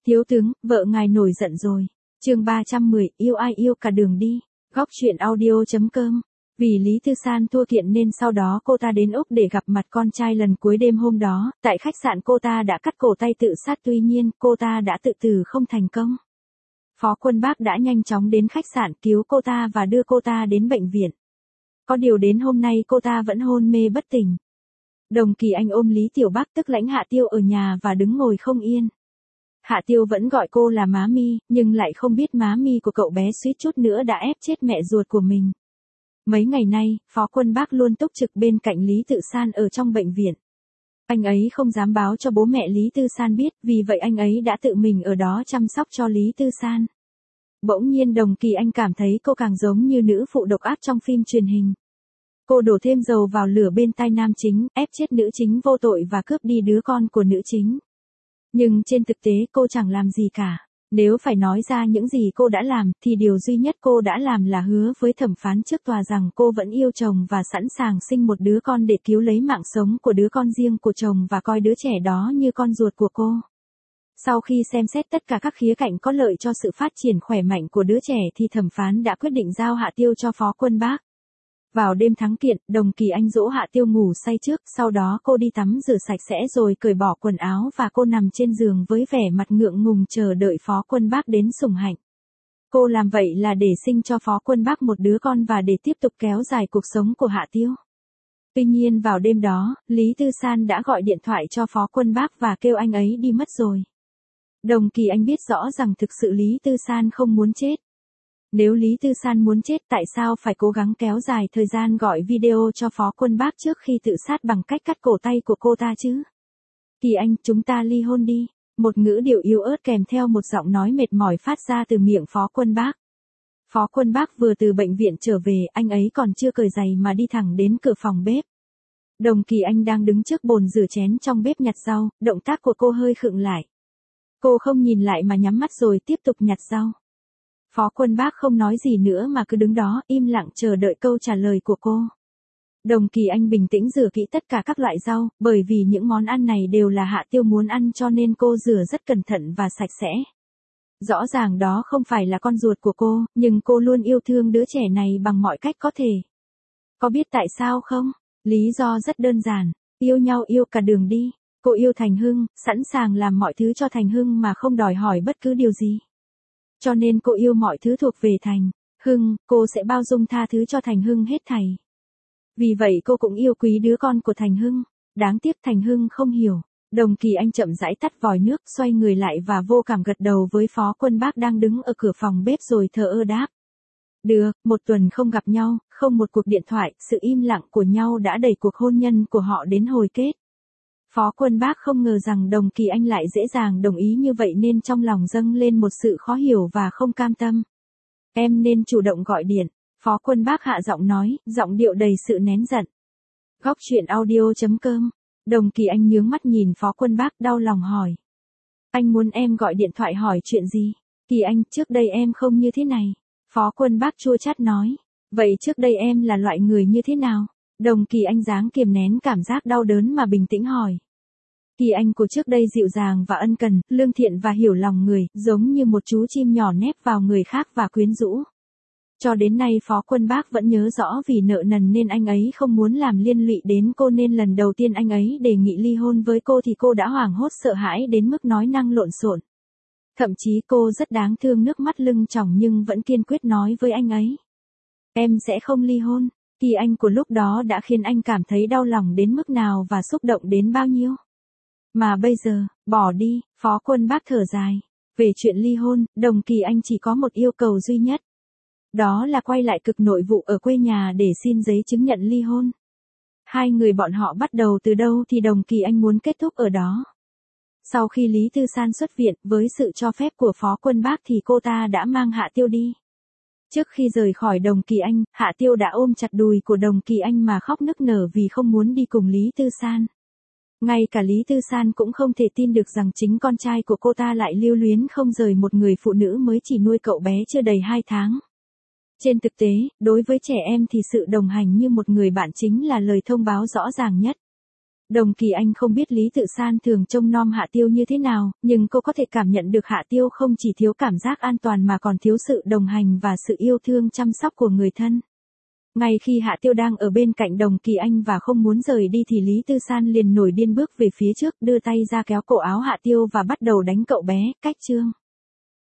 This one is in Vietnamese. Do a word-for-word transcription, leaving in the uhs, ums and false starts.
Thiếu tướng, vợ ngài nổi giận rồi. Chương ba trăm mười, yêu ai yêu cả đường đi. Góc truyện audio chấm com. Vì Lý Tư San thua kiện nên sau đó cô ta đến Úc để gặp mặt con trai lần cuối đêm hôm đó, tại khách sạn cô ta đã cắt cổ tay tự sát, tuy nhiên cô ta đã tự tử không thành công. Phó Quân Bác đã nhanh chóng đến khách sạn cứu cô ta và đưa cô ta đến bệnh viện. Có điều đến hôm nay cô ta vẫn hôn mê bất tỉnh. Đồng Kỳ Anh ôm Lý Tiểu Bắc tức lãnh Hạ Tiêu ở nhà và đứng ngồi không yên. Hạ Tiêu vẫn gọi cô là má mi, nhưng lại không biết má mi của cậu bé suýt chút nữa đã ép chết mẹ ruột của mình. Mấy ngày nay, Phó Quân Bác luôn túc trực bên cạnh Lý Tự San ở trong bệnh viện. Anh ấy không dám báo cho bố mẹ Lý Tư San biết, vì vậy anh ấy đã tự mình ở đó chăm sóc cho Lý Tư San. Bỗng nhiên Đồng Kỳ Anh cảm thấy cô càng giống như nữ phụ độc ác trong phim truyền hình. Cô đổ thêm dầu vào lửa bên tai nam chính, ép chết nữ chính vô tội và cướp đi đứa con của nữ chính. Nhưng trên thực tế cô chẳng làm gì cả. Nếu phải nói ra những gì cô đã làm, thì điều duy nhất cô đã làm là hứa với thẩm phán trước tòa rằng cô vẫn yêu chồng và sẵn sàng sinh một đứa con để cứu lấy mạng sống của đứa con riêng của chồng và coi đứa trẻ đó như con ruột của cô. Sau khi xem xét tất cả các khía cạnh có lợi cho sự phát triển khỏe mạnh của đứa trẻ thì thẩm phán đã quyết định giao Hạ Tiêu cho Phó Quân Bác. Vào đêm thắng kiện, Đồng Kỳ Anh dỗ Hạ Tiêu ngủ say trước, sau đó cô đi tắm rửa sạch sẽ rồi cởi bỏ quần áo và cô nằm trên giường với vẻ mặt ngượng ngùng chờ đợi Phó Quân Bác đến sủng hạnh. Cô làm vậy là để sinh cho Phó Quân Bác một đứa con và để tiếp tục kéo dài cuộc sống của Hạ Tiêu. Tuy nhiên vào đêm đó, Lý Tư San đã gọi điện thoại cho Phó Quân Bác và kêu anh ấy đi mất rồi. Đồng Kỳ Anh biết rõ rằng thực sự Lý Tư San không muốn chết. Nếu Lý Tư San muốn chết tại sao phải cố gắng kéo dài thời gian gọi video cho Phó Quân Bác trước khi tự sát bằng cách cắt cổ tay của cô ta chứ? Kỳ Anh, chúng ta ly hôn đi. Một ngữ điệu yếu ớt kèm theo một giọng nói mệt mỏi phát ra từ miệng Phó Quân Bác. Phó Quân Bác vừa từ bệnh viện trở về, anh ấy còn chưa cởi giày mà đi thẳng đến cửa phòng bếp. Đồng Kỳ Anh đang đứng trước bồn rửa chén trong bếp nhặt rau, động tác của cô hơi khựng lại. Cô không nhìn lại mà nhắm mắt rồi tiếp tục nhặt rau. Phó Quân Bác không nói gì nữa mà cứ đứng đó, im lặng chờ đợi câu trả lời của cô. Đồng Kỳ Anh bình tĩnh rửa kỹ tất cả các loại rau, bởi vì những món ăn này đều là Hạ Tiêu muốn ăn cho nên cô rửa rất cẩn thận và sạch sẽ. Rõ ràng đó không phải là con ruột của cô, nhưng cô luôn yêu thương đứa trẻ này bằng mọi cách có thể. Có biết tại sao không? Lý do rất đơn giản, yêu nhau yêu cả đường đi. Cô yêu Thành Hưng, sẵn sàng làm mọi thứ cho Thành Hưng mà không đòi hỏi bất cứ điều gì. Cho nên cô yêu mọi thứ thuộc về Thành Hưng, cô sẽ bao dung tha thứ cho Thành Hưng hết thảy. Vì vậy cô cũng yêu quý đứa con của Thành Hưng. Đáng tiếc Thành Hưng không hiểu. Đồng Kỳ Anh chậm rãi tắt vòi nước, xoay người lại và vô cảm gật đầu với Phó Quân Bác đang đứng ở cửa phòng bếp rồi thờ ơ đáp. Được, một tuần không gặp nhau, không một cuộc điện thoại, sự im lặng của nhau đã đẩy cuộc hôn nhân của họ đến hồi kết. Phó Quân Bác không ngờ rằng Đồng Kỳ Anh lại dễ dàng đồng ý như vậy nên trong lòng dâng lên một sự khó hiểu và không cam tâm. Em nên chủ động gọi điện, Phó Quân Bác hạ giọng nói, giọng điệu đầy sự nén giận. Góc truyện audio chấm com. Đồng Kỳ Anh nhướng mắt nhìn Phó Quân Bác đau lòng hỏi. Anh muốn em gọi điện thoại hỏi chuyện gì? Kỳ Anh, trước đây em không như thế này. Phó Quân Bác chua chát nói. Vậy trước đây em là loại người như thế nào? Đồng Kỳ Anh dáng kiềm nén cảm giác đau đớn mà bình tĩnh hỏi. Kỳ Anh của trước đây dịu dàng và ân cần, lương thiện và hiểu lòng người, giống như một chú chim nhỏ nép vào người khác và quyến rũ. Cho đến nay Phó Quân Bác vẫn nhớ rõ vì nợ nần nên anh ấy không muốn làm liên lụy đến cô nên lần đầu tiên anh ấy đề nghị ly hôn với cô thì cô đã hoảng hốt sợ hãi đến mức nói năng lộn xộn. Thậm chí cô rất đáng thương nước mắt lưng tròng nhưng vẫn kiên quyết nói với anh ấy. Em sẽ không ly hôn. Kỳ Anh của lúc đó đã khiến anh cảm thấy đau lòng đến mức nào và xúc động đến bao nhiêu. Mà bây giờ, bỏ đi, Phó Quân Bác thở dài. Về chuyện ly hôn, Đồng Kỳ Anh chỉ có một yêu cầu duy nhất. Đó là quay lại Cực Nội vụ ở quê nhà để xin giấy chứng nhận ly hôn. Hai người bọn họ bắt đầu từ đâu thì Đồng Kỳ Anh muốn kết thúc ở đó. Sau khi Lý Tư San xuất viện, với sự cho phép của Phó Quân Bác thì cô ta đã mang Hạ Tiêu đi. Trước khi rời khỏi Đồng Kỳ Anh, Hạ Tiêu đã ôm chặt đùi của Đồng Kỳ Anh mà khóc nức nở vì không muốn đi cùng Lý Tư San. Ngay cả Lý Tư San cũng không thể tin được rằng chính con trai của cô ta lại lưu luyến không rời một người phụ nữ mới chỉ nuôi cậu bé chưa đầy hai tháng. Trên thực tế, đối với trẻ em thì sự đồng hành như một người bạn chính là lời thông báo rõ ràng nhất. Đồng Kỳ Anh không biết Lý Tự San thường trông nom Hạ Tiêu như thế nào, nhưng cô có thể cảm nhận được Hạ Tiêu không chỉ thiếu cảm giác an toàn mà còn thiếu sự đồng hành và sự yêu thương chăm sóc của người thân. Ngay khi Hạ Tiêu đang ở bên cạnh Đồng Kỳ Anh và không muốn rời đi thì Lý Tư San liền nổi điên bước về phía trước, đưa tay ra kéo cổ áo Hạ Tiêu và bắt đầu đánh cậu bé, cách chương.